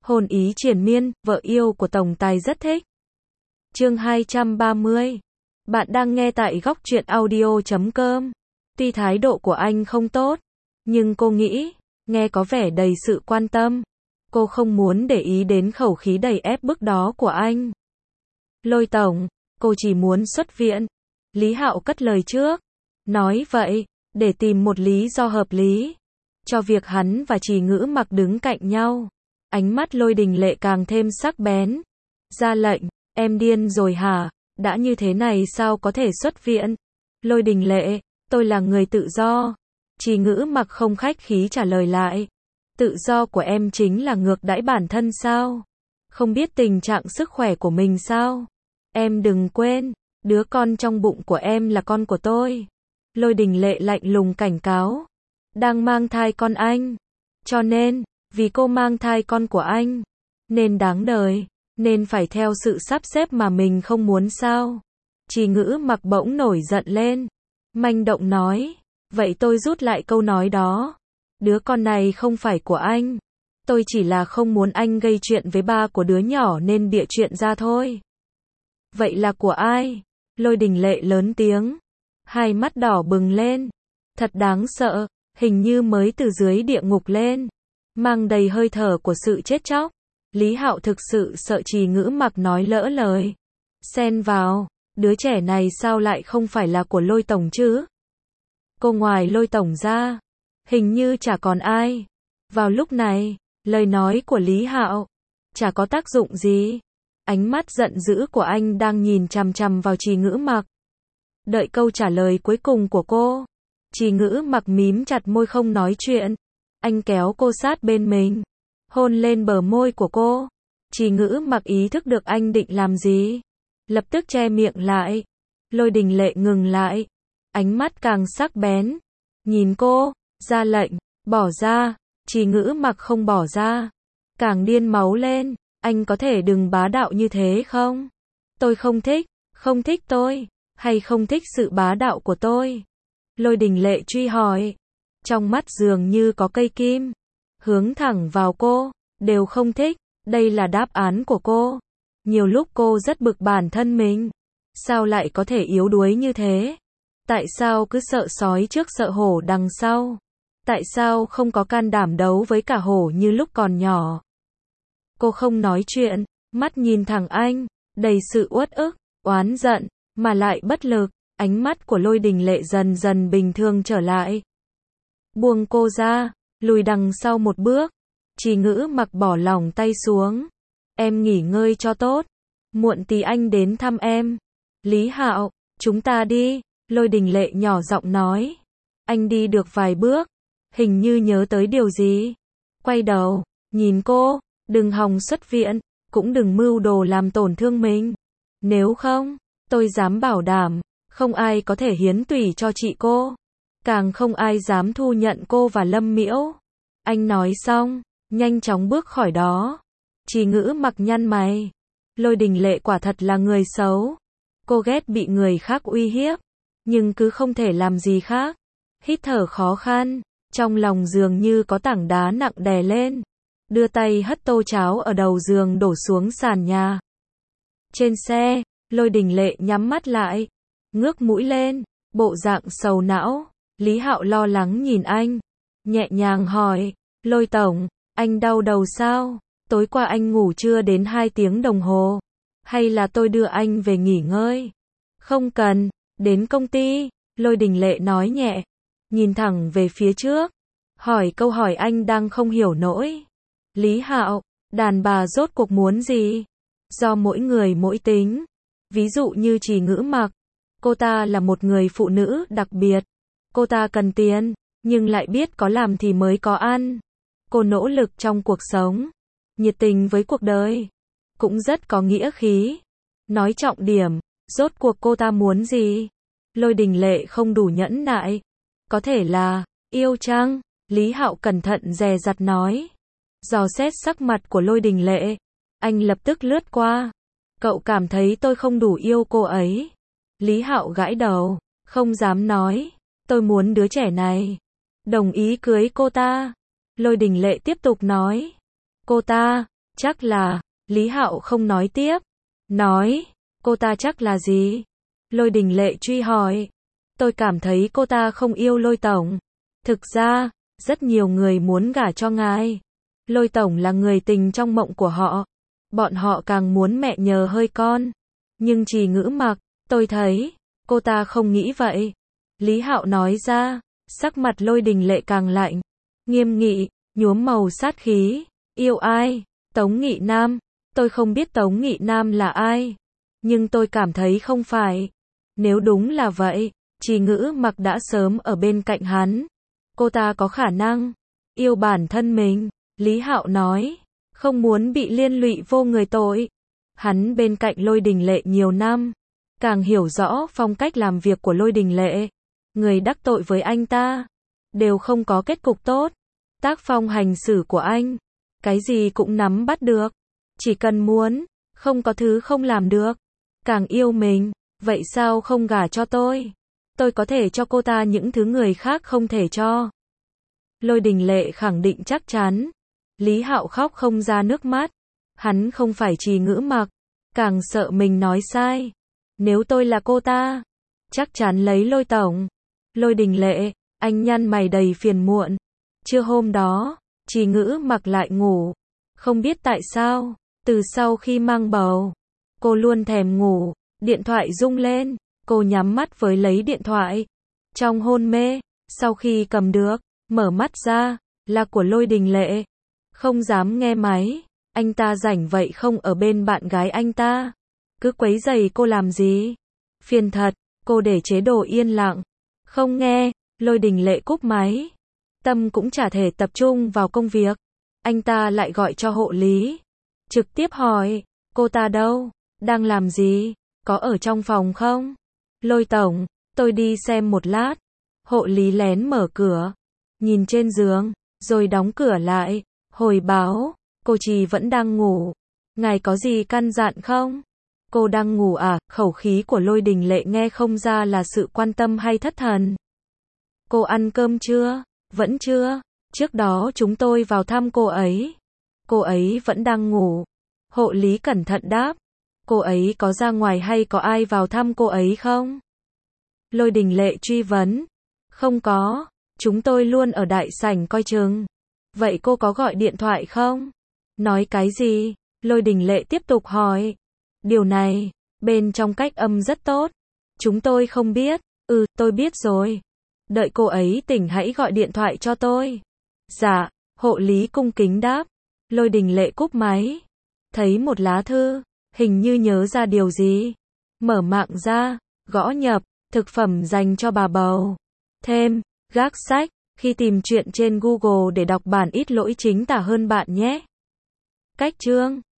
Hôn ý triền miên, vợ yêu của tổng tài rất thích. Chương 230. Bạn đang nghe tại góc truyện audio.com. Tuy thái độ của anh không tốt, nhưng cô nghĩ, nghe có vẻ đầy sự quan tâm. Cô không muốn để ý đến khẩu khí đầy ép bức đó của anh. Lôi tổng, cô chỉ muốn xuất viện. Lý Hạo cất lời trước. Nói vậy, để tìm một lý do hợp lý cho việc hắn và Trì Ngữ Mặc đứng cạnh nhau. Ánh mắt Lôi Đình Lệ càng thêm sắc bén. Ra lệnh, em điên rồi hả? Đã như thế này sao có thể xuất viện? Lôi Đình Lệ, tôi là người tự do. Trì Ngữ Mặc không khách khí trả lời lại. Tự do của em chính là ngược đãi bản thân sao? Không biết tình trạng sức khỏe của mình sao? Em đừng quên, đứa con trong bụng của em là con của tôi. Lôi Đình Lệ lạnh lùng cảnh cáo. Đang mang thai con anh. Cho nên, vì cô mang thai con của anh, nên đáng đời, nên phải theo sự sắp xếp mà mình không muốn sao? Trì Ngữ Mặc bỗng nổi giận lên. Manh động nói. Vậy tôi rút lại câu nói đó. Đứa con này không phải của anh. Tôi chỉ là không muốn anh gây chuyện với ba của đứa nhỏ nên bịa chuyện ra thôi. Vậy là của ai? Lôi Đình Lệ lớn tiếng. Hai mắt đỏ bừng lên. Thật đáng sợ, hình như mới từ dưới địa ngục lên. Mang đầy hơi thở của sự chết chóc. Lý Hạo thực sự sợ Trì Ngữ Mặc nói lỡ lời. Xen vào, đứa trẻ này sao lại không phải là của Lôi tổng chứ? Cô ngoài Lôi tổng ra, hình như chả còn ai. Vào lúc này, lời nói của Lý Hạo chả có tác dụng gì. Ánh mắt giận dữ của anh đang nhìn chằm chằm vào Trì Ngữ Mặc. Đợi câu trả lời cuối cùng của cô. Trì Ngữ Mặc mím chặt môi không nói chuyện. Anh kéo cô sát bên mình, hôn lên bờ môi của cô. Trì Ngữ Mặc ý thức được anh định làm gì, lập tức che miệng lại. Lôi Đình Lệ ngừng lại, ánh mắt càng sắc bén, nhìn cô, ra lệnh, bỏ ra. Trì Ngữ Mặc không bỏ ra, càng điên máu lên. Anh có thể đừng bá đạo như thế không? Tôi không thích tôi, hay không thích sự bá đạo của tôi? Lôi Đình Lệ truy hỏi. Trong mắt dường như có cây kim hướng thẳng vào cô. Đều không thích. Đây là đáp án của cô. Nhiều lúc cô rất bực bản thân mình. Sao lại có thể yếu đuối như thế? Tại sao cứ sợ sói trước sợ hổ đằng sau? Tại sao không có can đảm đấu với cả hổ như lúc còn nhỏ? Cô không nói chuyện, mắt nhìn thẳng anh, đầy sự uất ức, oán giận, mà lại bất lực. Ánh mắt của Lôi Đình Lệ dần dần bình thường trở lại. Buông cô ra, lùi đằng sau một bước. Trì Ngữ Mặc bỏ lỏng tay xuống. Em nghỉ ngơi cho tốt. Muộn tí anh đến thăm em. Lý Hạo, chúng ta đi. Lôi Đình Lệ nhỏ giọng nói. Anh đi được vài bước, hình như nhớ tới điều gì. Quay đầu, nhìn cô. Đừng hòng xuất viện, cũng đừng mưu đồ làm tổn thương mình. Nếu không, tôi dám bảo đảm, không ai có thể hiến tủy cho chị cô. Càng không ai dám thu nhận cô và Lâm Miễu. Anh nói xong, nhanh chóng bước khỏi đó. Trì Ngữ Mặc nhăn mày. Lôi Đình Lệ quả thật là người xấu. Cô ghét bị người khác uy hiếp, nhưng cứ không thể làm gì khác. Hít thở khó khăn, trong lòng dường như có tảng đá nặng đè lên. Đưa tay hất tô cháo ở đầu giường đổ xuống sàn nhà. Trên xe, Lôi Đình Lệ nhắm mắt lại, ngước mũi lên, bộ dạng sầu não. Lý Hạo lo lắng nhìn anh, nhẹ nhàng hỏi, Lôi tổng, anh đau đầu sao? Tối qua anh ngủ chưa đến 2 tiếng đồng hồ? Hay là tôi đưa anh về nghỉ ngơi? Không cần, đến công ty. Lôi Đình Lệ nói nhẹ, nhìn thẳng về phía trước, hỏi câu hỏi anh đang không hiểu nổi. Lý Hạo, đàn bà rốt cuộc muốn gì? Do mỗi người mỗi tính. Ví dụ như Trì Ngữ Mặc, cô ta là một người phụ nữ đặc biệt. Cô ta cần tiền, nhưng lại biết có làm thì mới có ăn. Cô nỗ lực trong cuộc sống, nhiệt tình với cuộc đời, cũng rất có nghĩa khí. Nói trọng điểm, rốt cuộc cô ta muốn gì? Lôi Đình Lệ không đủ nhẫn nại. Có thể là yêu chăng? Lý Hạo cẩn thận dè dặt nói. Dò xét sắc mặt của Lôi Đình Lệ, anh lập tức lướt qua. Cậu cảm thấy tôi không đủ yêu cô ấy? Lý Hạo gãi đầu, không dám nói. Tôi muốn đứa trẻ này, đồng ý cưới cô ta. Lôi Đình Lệ tiếp tục nói. Cô ta, Chắc là, Lý Hạo không nói tiếp. Nói, cô ta chắc là gì? Lôi Đình Lệ truy hỏi. Tôi cảm thấy cô ta không yêu Lôi Tổng. Thực ra, rất nhiều người muốn gả cho ngài. Lôi Tổng là người tình trong mộng của họ. Bọn họ càng muốn mẹ nhờ hơi con. Nhưng Trì Ngữ Mặc, tôi thấy, cô ta không nghĩ vậy. Lý Hạo nói ra, sắc mặt Lôi Đình Lệ càng lạnh. Nghiêm nghị, nhuốm màu sát khí. Yêu ai? Tống Nghị Nam. Tôi không biết Tống Nghị Nam là ai. Nhưng tôi cảm thấy không phải. Nếu đúng là vậy, Trì Ngữ Mặc đã sớm ở bên cạnh hắn. Cô ta có khả năng yêu bản thân mình. Lý Hạo nói, không muốn bị liên lụy vô người tội. Hắn bên cạnh Lôi Đình Lệ nhiều năm, càng hiểu rõ phong cách làm việc của Lôi Đình Lệ. Người đắc tội với anh ta đều không có kết cục tốt. Tác phong hành xử của anh, cái gì cũng nắm bắt được. Chỉ cần muốn, không có thứ không làm được. Càng yêu mình, vậy sao không gả cho tôi? Tôi có thể cho cô ta những thứ người khác không thể cho. Lôi Đình Lệ khẳng định chắc chắn. Lý Hạo khóc không ra nước mắt. Hắn không phải Trì Ngữ Mặc, càng sợ mình nói sai. Nếu tôi là cô ta, chắc chắn lấy Lôi Tổng. Lôi Đình Lệ, anh nhăn mày đầy phiền muộn. Trưa hôm đó, Trì Ngữ Mặc lại ngủ. Không biết tại sao, từ sau khi mang bầu, cô luôn thèm ngủ. Điện thoại rung lên, cô nhắm mắt với lấy điện thoại. Trong hôn mê, sau khi cầm được, mở mắt ra, là của Lôi Đình Lệ. Không dám nghe máy, anh ta rảnh vậy không ở bên bạn gái anh ta. Cứ quấy rầy cô làm gì? Phiền thật, cô để chế độ yên lặng. Không nghe, Lôi Đình Lệ cúp máy. Tâm cũng chả thể tập trung vào công việc. Anh ta lại gọi cho hộ lý. Trực tiếp hỏi, cô ta đâu? Đang làm gì? Có ở trong phòng không? Lôi Tổng, tôi đi xem một lát. Hộ lý lén mở cửa, nhìn trên giường, rồi đóng cửa lại. Hồi báo, cô Trì vẫn đang ngủ. Ngài có gì căn dặn không? Cô đang ngủ à? Khẩu khí của Lôi Đình Lệ nghe không ra là sự quan tâm hay thất thần. Cô ăn cơm chưa? Vẫn chưa. Trước đó chúng tôi vào thăm cô ấy. Cô ấy vẫn đang ngủ. Hộ lý cẩn thận đáp. Cô ấy có ra ngoài hay có ai vào thăm cô ấy không? Lôi Đình Lệ truy vấn. Không có. Chúng tôi luôn ở đại sảnh coi chừng. Vậy cô có gọi điện thoại không? Nói cái gì? Lôi Đình Lệ tiếp tục hỏi. Điều này, bên trong cách âm rất tốt. Chúng tôi không biết. Tôi biết rồi. Đợi cô ấy tỉnh hãy gọi điện thoại cho tôi. Dạ, hộ lý cung kính đáp. Lôi Đình Lệ cúp máy. Thấy một lá thư, hình như nhớ ra điều gì. Mở mạng ra, gõ nhập, thực phẩm dành cho bà bầu. Thêm, gác sách, khi tìm truyện trên Google để đọc bản ít lỗi chính tả hơn bạn nhé. Cách chương